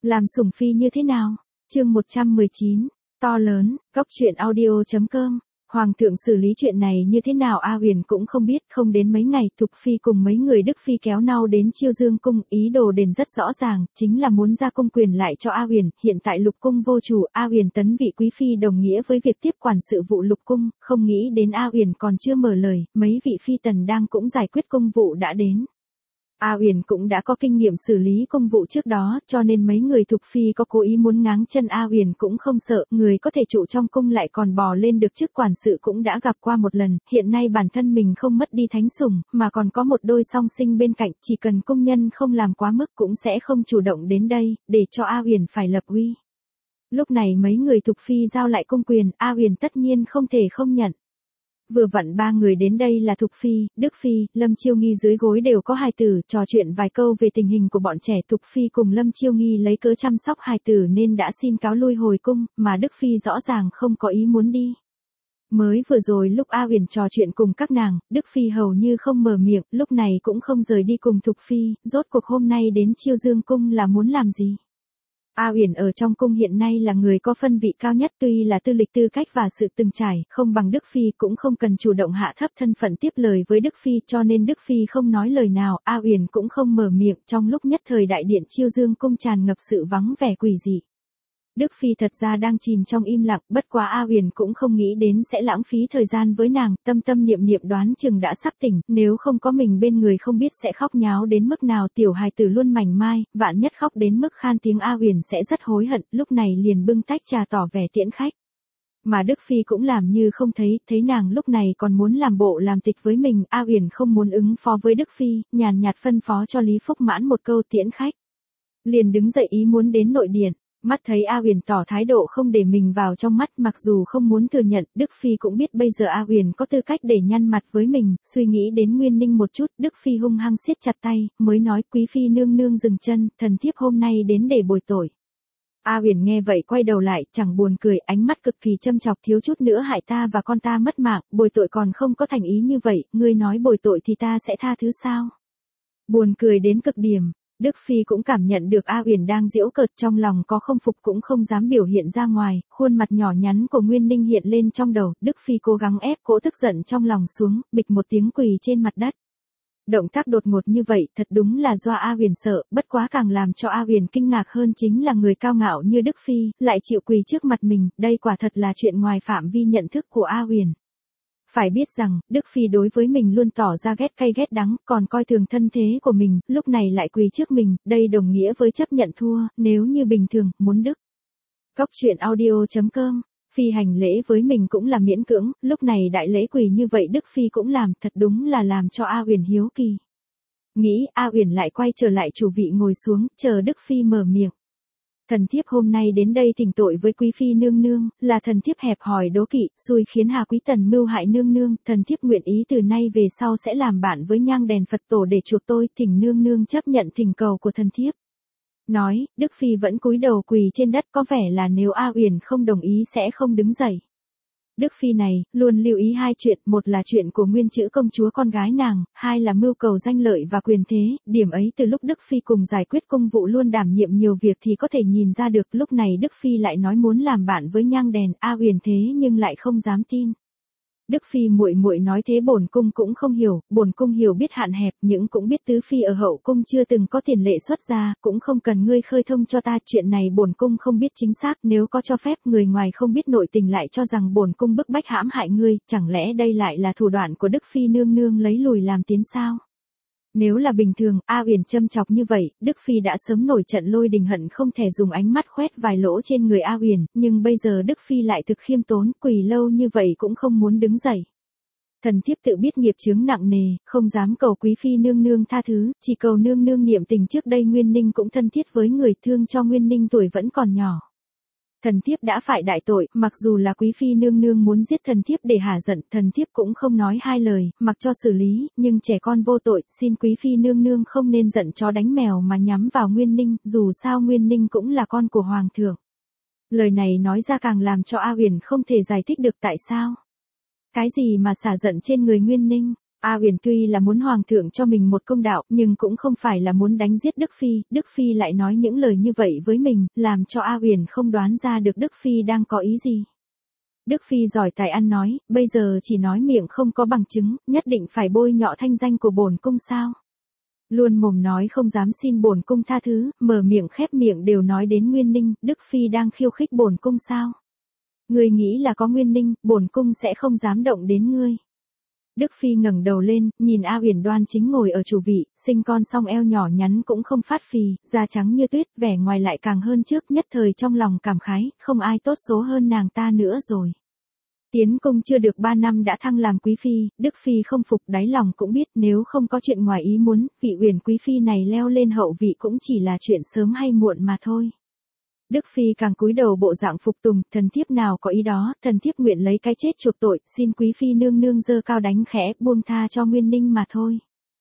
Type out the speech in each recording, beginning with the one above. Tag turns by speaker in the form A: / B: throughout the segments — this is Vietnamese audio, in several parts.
A: Làm sủng phi như thế nào? Chương 119, to lớn, góc truyện audio.com. Hoàng thượng xử lý chuyện này như thế nào A Huyền cũng không biết, không đến mấy ngày Thục Phi cùng mấy người Đức Phi kéo nhau đến Chiêu Dương Cung, ý đồ đền rất rõ ràng, chính là muốn ra công quyền lại cho A Huyền, hiện tại Lục Cung vô chủ, A Huyền tấn vị quý phi đồng nghĩa với việc tiếp quản sự vụ Lục Cung, không nghĩ đến A Huyền còn chưa mở lời, mấy vị phi tần đang cũng giải quyết công vụ đã đến. A Huyền cũng đã có kinh nghiệm xử lý công vụ trước đó, cho nên mấy người Thục Phi có cố ý muốn ngáng chân A Huyền cũng không sợ, người có thể trụ trong cung lại còn bò lên được chức quản sự cũng đã gặp qua một lần, hiện nay bản thân mình không mất đi thánh sủng, mà còn có một đôi song sinh bên cạnh, chỉ cần công nhân không làm quá mức cũng sẽ không chủ động đến đây, để cho A Huyền phải lập uy. Lúc này mấy người Thục Phi giao lại công quyền, A Huyền tất nhiên không thể không nhận. Vừa vặn ba người đến đây là Thục Phi, Đức Phi, Lâm Chiêu Nghi dưới gối đều có hài tử, trò chuyện vài câu về tình hình của bọn trẻ. Thục Phi cùng Lâm Chiêu Nghi lấy cớ chăm sóc hài tử nên đã xin cáo lui hồi cung, mà Đức Phi rõ ràng không có ý muốn đi. Mới vừa rồi lúc A Huyền trò chuyện cùng các nàng, Đức Phi hầu như không mở miệng, lúc này cũng không rời đi cùng Thục Phi, rốt cuộc hôm nay đến Chiêu Dương Cung là muốn làm gì? A Huyền ở trong cung hiện nay là người có phân vị cao nhất, tuy là tư lịch tư cách và sự từng trải, không bằng Đức Phi cũng không cần chủ động hạ thấp thân phận tiếp lời với Đức Phi, cho nên Đức Phi không nói lời nào, A Huyền cũng không mở miệng, trong lúc nhất thời đại điện Chiêu Dương Cung tràn ngập sự vắng vẻ quỷ dị. Đức Phi thật ra đang chìm trong im lặng, bất quá A Huyền cũng không nghĩ đến sẽ lãng phí thời gian với nàng, tâm tâm niệm niệm đoán chừng đã sắp tỉnh, nếu không có mình bên người không biết sẽ khóc nháo đến mức nào, tiểu hài tử luôn mảnh mai, vạn nhất khóc đến mức khan tiếng A Huyền sẽ rất hối hận, lúc này liền bưng tách trà tỏ vẻ tiễn khách. Mà Đức Phi cũng làm như không thấy nàng lúc này còn muốn làm bộ làm tịch với mình, A Huyền không muốn ứng phó với Đức Phi, nhàn nhạt phân phó cho Lý Phúc Mãn một câu tiễn khách. Liền đứng dậy ý muốn đến nội điện. Mắt thấy A Huyền tỏ thái độ không để mình vào trong mắt, mặc dù không muốn thừa nhận, Đức Phi cũng biết bây giờ A Huyền có tư cách để nhăn mặt với mình, suy nghĩ đến Nguyên Ninh một chút, Đức Phi hung hăng siết chặt tay, mới nói quý phi nương nương dừng chân, thần thiếp hôm nay đến để bồi tội. A Huyền nghe vậy quay đầu lại, chẳng buồn cười, ánh mắt cực kỳ châm chọc, thiếu chút nữa hại ta và con ta mất mạng, bồi tội còn không có thành ý như vậy, ngươi nói bồi tội thì ta sẽ tha thứ sao? Buồn cười đến cực điểm. Đức Phi cũng cảm nhận được A Huyền đang giễu cợt, trong lòng có không phục cũng không dám biểu hiện ra ngoài, khuôn mặt nhỏ nhắn của Nguyên Ninh hiện lên trong đầu, Đức Phi cố gắng ép cỗ tức giận trong lòng xuống, bịch một tiếng quỳ trên mặt đất. Động tác đột ngột như vậy, thật đúng là do A Huyền sợ, bất quá càng làm cho A Huyền kinh ngạc hơn chính là người cao ngạo như Đức Phi, lại chịu quỳ trước mặt mình, đây quả thật là chuyện ngoài phạm vi nhận thức của A Huyền. Phải biết rằng, Đức Phi đối với mình luôn tỏ ra ghét cay ghét đắng, còn coi thường thân thế của mình, lúc này lại quỳ trước mình, đây đồng nghĩa với chấp nhận thua, nếu như bình thường, muốn Đức. Góc truyện audio.com, Phi hành lễ với mình cũng là miễn cưỡng, lúc này đại lễ quỳ như vậy Đức Phi cũng làm, thật đúng là làm cho A Huyền hiếu kỳ. Nghĩ, A Huyền lại quay trở lại chủ vị ngồi xuống, chờ Đức Phi mở miệng. Thần thiếp hôm nay đến đây thỉnh tội với quý phi nương nương, là thần thiếp hẹp hòi đố kỵ, xui khiến Hà Quý Tần mưu hại nương nương, thần thiếp nguyện ý từ nay về sau sẽ làm bạn với nhang đèn Phật tổ để chuộc tôi, thỉnh nương nương chấp nhận thỉnh cầu của thần thiếp. Nói, Đức Phi vẫn cúi đầu quỳ trên đất, có vẻ là nếu A Huyền không đồng ý sẽ không đứng dậy. Đức Phi này, luôn lưu ý hai chuyện, một là chuyện của nguyên chữ công chúa con gái nàng, hai là mưu cầu danh lợi và quyền thế, điểm ấy từ lúc Đức Phi cùng giải quyết công vụ luôn đảm nhiệm nhiều việc thì có thể nhìn ra được, lúc này Đức Phi lại nói muốn làm bạn với nhang đèn, A Huyền thế nhưng lại không dám tin. Đức Phi muội muội nói thế bổn cung cũng không hiểu, bổn cung hiểu biết hạn hẹp, nhưng cũng biết tứ phi ở hậu cung chưa từng có tiền lệ xuất ra, cũng không cần ngươi khơi thông cho ta, chuyện này bổn cung không biết chính xác, nếu có cho phép người ngoài không biết nội tình lại cho rằng bổn cung bức bách hãm hại ngươi, chẳng lẽ đây lại là thủ đoạn của Đức Phi nương nương lấy lùi làm tiến sao? Nếu là bình thường, A Huyền châm chọc như vậy, Đức Phi đã sớm nổi trận lôi đình hận không thể dùng ánh mắt khoét vài lỗ trên người A Huyền, nhưng bây giờ Đức Phi lại thực khiêm tốn, quỳ lâu như vậy cũng không muốn đứng dậy. Thần thiếp tự biết nghiệp chướng nặng nề, không dám cầu quý phi nương nương tha thứ, chỉ cầu nương nương niệm tình trước đây Nguyên Ninh cũng thân thiết với người, thương cho Nguyên Ninh tuổi vẫn còn nhỏ. Thần thiếp đã phải đại tội, mặc dù là quý phi nương nương muốn giết thần thiếp để hả giận, thần thiếp cũng không nói hai lời, mặc cho xử lý, nhưng trẻ con vô tội, xin quý phi nương nương không nên giận chó đánh mèo mà nhắm vào Nguyên Ninh, dù sao Nguyên Ninh cũng là con của hoàng thượng. Lời này nói ra càng làm cho A Huyền không thể giải thích được tại sao. Cái gì mà xả giận trên người Nguyên Ninh? A Uyển tuy là muốn hoàng thượng cho mình một công đạo, nhưng cũng không phải là muốn đánh giết Đức Phi lại nói những lời như vậy với mình, làm cho A Uyển không đoán ra được Đức Phi đang có ý gì. Đức Phi giỏi tài ăn nói, bây giờ chỉ nói miệng không có bằng chứng, nhất định phải bôi nhọ thanh danh của bổn cung sao? Luôn mồm nói không dám xin bổn cung tha thứ, mở miệng khép miệng đều nói đến Nguyên Ninh, Đức Phi đang khiêu khích bổn cung sao? Ngươi nghĩ là có Nguyên Ninh, bổn cung sẽ không dám động đến ngươi. Đức Phi ngẩng đầu lên, nhìn A Uyển đoan chính ngồi ở chủ vị, sinh con song eo nhỏ nhắn cũng không phát phì, da trắng như tuyết, vẻ ngoài lại càng hơn trước, nhất thời trong lòng cảm khái, không ai tốt số hơn nàng ta nữa rồi. Tiến cung chưa được 3 năm đã thăng làm quý phi, Đức Phi không phục, đáy lòng cũng biết nếu không có chuyện ngoài ý muốn, vị Uyển quý phi này leo lên hậu vị cũng chỉ là chuyện sớm hay muộn mà thôi. Đức Phi càng cúi đầu bộ dạng phục tùng, thần thiếp nào có ý đó, thần thiếp nguyện lấy cái chết chuộc tội, xin quý phi nương nương giơ cao đánh khẽ, buông tha cho Nguyên Ninh mà thôi.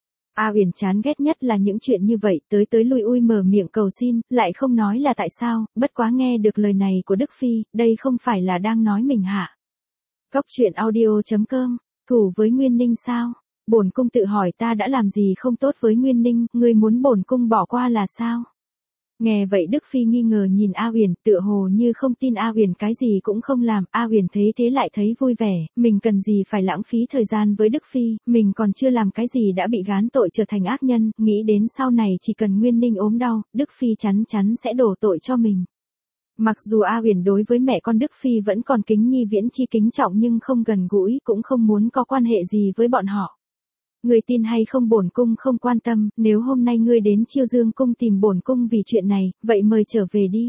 A: A Uyển chán ghét nhất là những chuyện như vậy, tới lui ui mở miệng cầu xin, lại không nói là tại sao, bất quá nghe được lời này của Đức Phi, đây không phải là đang nói mình hả? Cóc truyện audio.com, thù với Nguyên Ninh sao? Bổn cung tự hỏi ta đã làm gì không tốt với Nguyên Ninh, ngươi muốn bổn cung bỏ qua là sao? Nghe vậy Đức Phi nghi ngờ nhìn A Uyển, tựa hồ như không tin A Uyển cái gì cũng không làm, A Uyển thấy thế lại thấy vui vẻ, mình cần gì phải lãng phí thời gian với Đức Phi, mình còn chưa làm cái gì đã bị gán tội trở thành ác nhân, nghĩ đến sau này chỉ cần Nguyên Ninh ốm đau, Đức Phi chắn chắn sẽ đổ tội cho mình. Mặc dù A Uyển đối với mẹ con Đức Phi vẫn còn kính nhi viễn chi kính trọng nhưng không gần gũi, cũng không muốn có quan hệ gì với bọn họ. Ngươi tin hay không bổn cung không quan tâm, nếu hôm nay ngươi đến Chiêu Dương cung tìm bổn cung vì chuyện này, vậy mời trở về đi.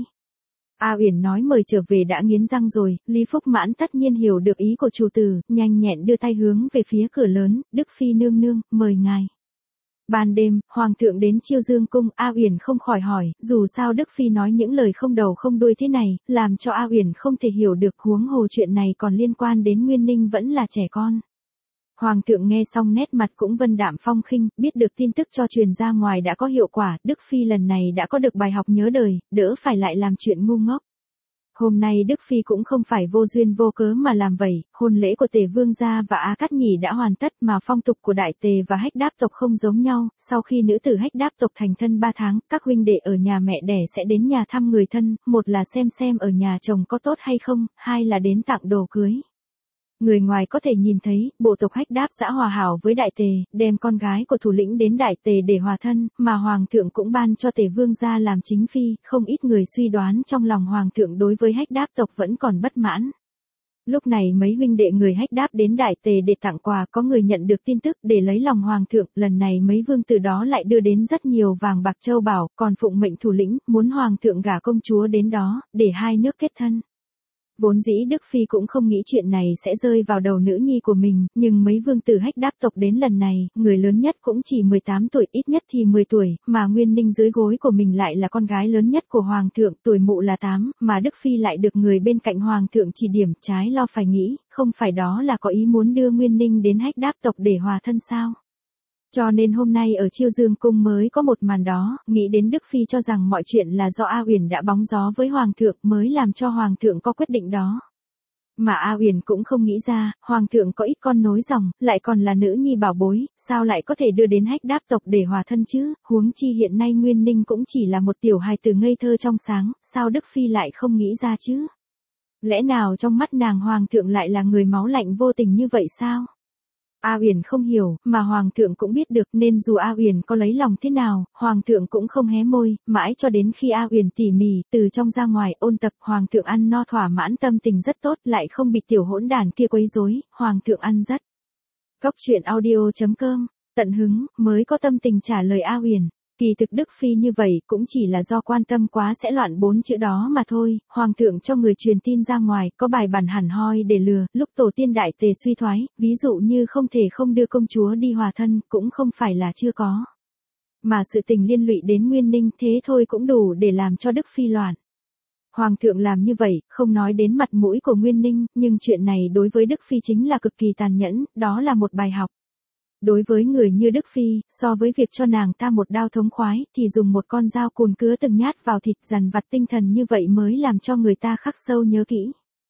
A: A Uyển nói mời trở về đã nghiến răng rồi, Lý Phúc Mãn tất nhiên hiểu được ý của chủ tử, nhanh nhẹn đưa tay hướng về phía cửa lớn, Đức Phi nương nương, mời ngài. Ban đêm, Hoàng thượng đến Chiêu Dương cung, A Uyển không khỏi hỏi, dù sao Đức Phi nói những lời không đầu không đuôi thế này, làm cho A Uyển không thể hiểu được, huống hồ chuyện này còn liên quan đến Nguyên Ninh vẫn là trẻ con. Hoàng thượng nghe xong nét mặt cũng vân đạm phong khinh, biết được tin tức cho truyền ra ngoài đã có hiệu quả, Đức Phi lần này đã có được bài học nhớ đời, đỡ phải lại làm chuyện ngu ngốc. Hôm nay Đức Phi cũng không phải vô duyên vô cớ mà làm vậy, hôn lễ của Tề Vương gia và Á Cát Nhỉ đã hoàn tất mà phong tục của Đại Tề và Hách Đáp tộc không giống nhau, sau khi nữ tử Hách Đáp tộc thành thân 3 tháng, các huynh đệ ở nhà mẹ đẻ sẽ đến nhà thăm người thân, một là xem ở nhà chồng có tốt hay không, hai là đến tặng đồ cưới. Người ngoài có thể nhìn thấy, bộ tộc Hách Đáp giã hòa hảo với Đại Tề, đem con gái của thủ lĩnh đến Đại Tề để hòa thân, mà Hoàng thượng cũng ban cho Tề Vương gia làm chính phi, không ít người suy đoán trong lòng Hoàng thượng đối với Hách Đáp tộc vẫn còn bất mãn. Lúc này mấy huynh đệ người Hách Đáp đến Đại Tề để tặng quà, có người nhận được tin tức để lấy lòng Hoàng thượng, lần này mấy vương từ đó lại đưa đến rất nhiều vàng bạc châu bảo, còn phụng mệnh thủ lĩnh, muốn Hoàng thượng gả công chúa đến đó, để hai nước kết thân. Vốn dĩ Đức Phi cũng không nghĩ chuyện này sẽ rơi vào đầu nữ nhi của mình, nhưng mấy vương tử Hách Đáp tộc đến lần này, người lớn nhất cũng chỉ 18 tuổi, ít nhất thì 10 tuổi, mà Nguyên Ninh dưới gối của mình lại là con gái lớn nhất của Hoàng thượng, tuổi mụ là 8, mà Đức Phi lại được người bên cạnh Hoàng thượng chỉ điểm, trái lo phải nghĩ, không phải đó là có ý muốn đưa Nguyên Ninh đến Hách Đáp tộc để hòa thân sao? Cho nên hôm nay ở Chiêu Dương cung mới có một màn đó, nghĩ đến Đức Phi cho rằng mọi chuyện là do A Uyển đã bóng gió với Hoàng thượng mới làm cho Hoàng thượng có quyết định đó. Mà A Uyển cũng không nghĩ ra, Hoàng thượng có ít con nối dòng, lại còn là nữ nhi bảo bối, sao lại có thể đưa đến Hách Đáp tộc để hòa thân chứ, huống chi hiện nay Nguyên Ninh cũng chỉ là một tiểu hài tử ngây thơ trong sáng, sao Đức Phi lại không nghĩ ra chứ? Lẽ nào trong mắt nàng Hoàng thượng lại là người máu lạnh vô tình như vậy sao? A Uyển không hiểu, mà Hoàng thượng cũng biết được, nên dù A Uyển có lấy lòng thế nào, Hoàng thượng cũng không hé môi, mãi cho đến khi A Uyển tỉ mỉ, từ trong ra ngoài, ôn tập, Hoàng thượng ăn no thỏa mãn, tâm tình rất tốt, lại không bị tiểu hỗn đản kia quấy rối, Hoàng thượng ăn rất. Cóc truyện audio.com, tận hứng, mới có tâm tình trả lời A Uyển. Kỳ thực Đức Phi như vậy cũng chỉ là do quan tâm quá sẽ loạn 4 chữ đó mà thôi, Hoàng thượng cho người truyền tin ra ngoài, có bài bản hẳn hoi để lừa, lúc tổ tiên Đại Tề suy thoái, ví dụ như không thể không đưa công chúa đi hòa thân, cũng không phải là chưa có. Mà sự tình liên lụy đến Nguyên Ninh thế thôi cũng đủ để làm cho Đức Phi loạn. Hoàng thượng làm như vậy, không nói đến mặt mũi của Nguyên Ninh, nhưng chuyện này đối với Đức Phi chính là cực kỳ tàn nhẫn, đó là một bài học. Đối với người như Đức Phi, so với việc cho nàng ta một đao thống khoái, thì dùng một con dao cùn cứa từng nhát vào thịt dằn vặt tinh thần như vậy mới làm cho người ta khắc sâu nhớ kỹ.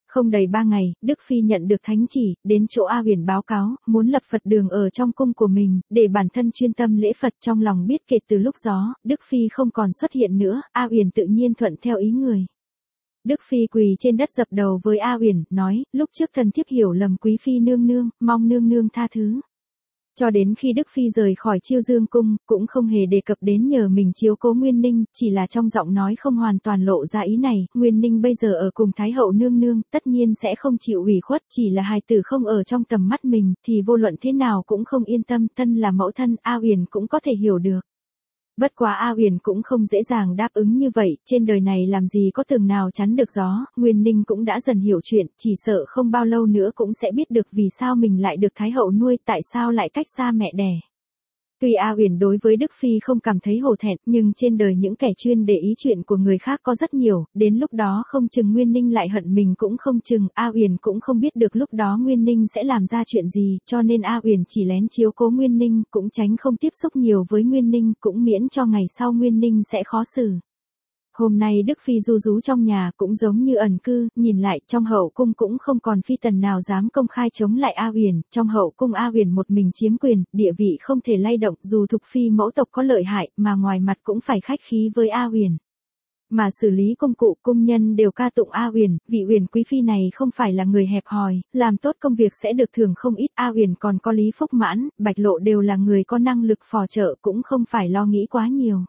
A: Không đầy 3 ngày, Đức Phi nhận được thánh chỉ, đến chỗ A Uyển báo cáo, muốn lập Phật đường ở trong cung của mình, để bản thân chuyên tâm lễ Phật. Trong lòng biết kể từ lúc đó, Đức Phi không còn xuất hiện nữa, A Uyển tự nhiên thuận theo ý người. Đức Phi quỳ trên đất dập đầu với A Uyển, nói, lúc trước thần thiếp hiểu lầm quý phi nương nương, mong nương nương tha thứ. Cho đến khi Đức Phi rời khỏi Chiêu Dương cung, cũng không hề đề cập đến nhờ mình chiếu cố Nguyên Ninh, chỉ là trong giọng nói không hoàn toàn lộ ra ý này. Nguyên Ninh bây giờ ở cùng Thái hậu nương nương, tất nhiên sẽ không chịu ủy khuất, chỉ là hài tử không ở trong tầm mắt mình, thì vô luận thế nào cũng không yên tâm. Thân là mẫu thân, A Uyển cũng có thể hiểu được. Bất quá A Uyển cũng không dễ dàng đáp ứng như vậy, trên đời này làm gì có tường nào chắn được gió. Nguyên Ninh cũng đã dần hiểu chuyện, chỉ sợ không bao lâu nữa cũng sẽ biết được vì sao mình lại được Thái hậu nuôi, tại sao lại cách xa mẹ đẻ. Tuy A Uyển đối với Đức Phi không cảm thấy hổ thẹn, nhưng trên đời những kẻ chuyên để ý chuyện của người khác có rất nhiều, đến lúc đó không chừng Nguyên Ninh lại hận mình cũng không chừng. A Uyển cũng không biết được lúc đó Nguyên Ninh sẽ làm ra chuyện gì, cho nên A Uyển chỉ lén chiếu cố Nguyên Ninh, cũng tránh không tiếp xúc nhiều với Nguyên Ninh, cũng miễn cho ngày sau Nguyên Ninh sẽ khó xử. Hôm nay Đức Phi ru rú trong nhà cũng giống như ẩn cư, nhìn lại trong hậu cung cũng không còn phi tần nào dám công khai chống lại A Uyển. Trong hậu cung A Uyển một mình chiếm quyền, địa vị không thể lay động, dù Thục Phi mẫu tộc có lợi hại, mà ngoài mặt cũng phải khách khí với A Uyển. Mà xử lý công cụ, cung nhân đều ca tụng A Uyển, vị Uyển quý phi này không phải là người hẹp hòi, làm tốt công việc sẽ được thưởng không ít. A Uyển còn có Lý Phúc Mãn, Bạch Lộ đều là người có năng lực phò trợ, cũng không phải lo nghĩ quá nhiều.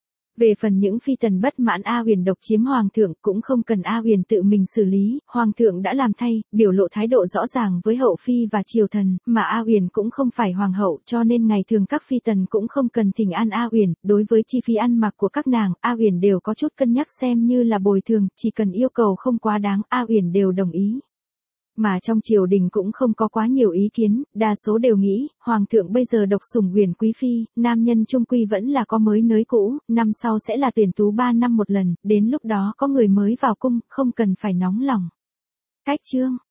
A: Về phần những phi tần bất mãn A Uyển độc chiếm hoàng thượng, cũng không cần A Uyển tự mình xử lý, hoàng thượng đã làm thay, biểu lộ thái độ rõ ràng với hậu phi và triều thần, mà A Uyển cũng không phải hoàng hậu, cho nên ngày thường các phi tần cũng không cần thỉnh an A Uyển. Đối với chi phí ăn mặc của các nàng, A Uyển đều có chút cân nhắc xem như là bồi thường, chỉ cần yêu cầu không quá đáng, A Uyển đều đồng ý. Mà trong triều đình cũng không có quá nhiều ý kiến, đa số đều nghĩ, hoàng thượng bây giờ độc sủng Uyển quý phi, nam nhân chung quy vẫn là có mới nới cũ, năm sau sẽ là tuyển tú 3 năm một lần, đến lúc đó có người mới vào cung, không cần phải nóng lòng. Cách chương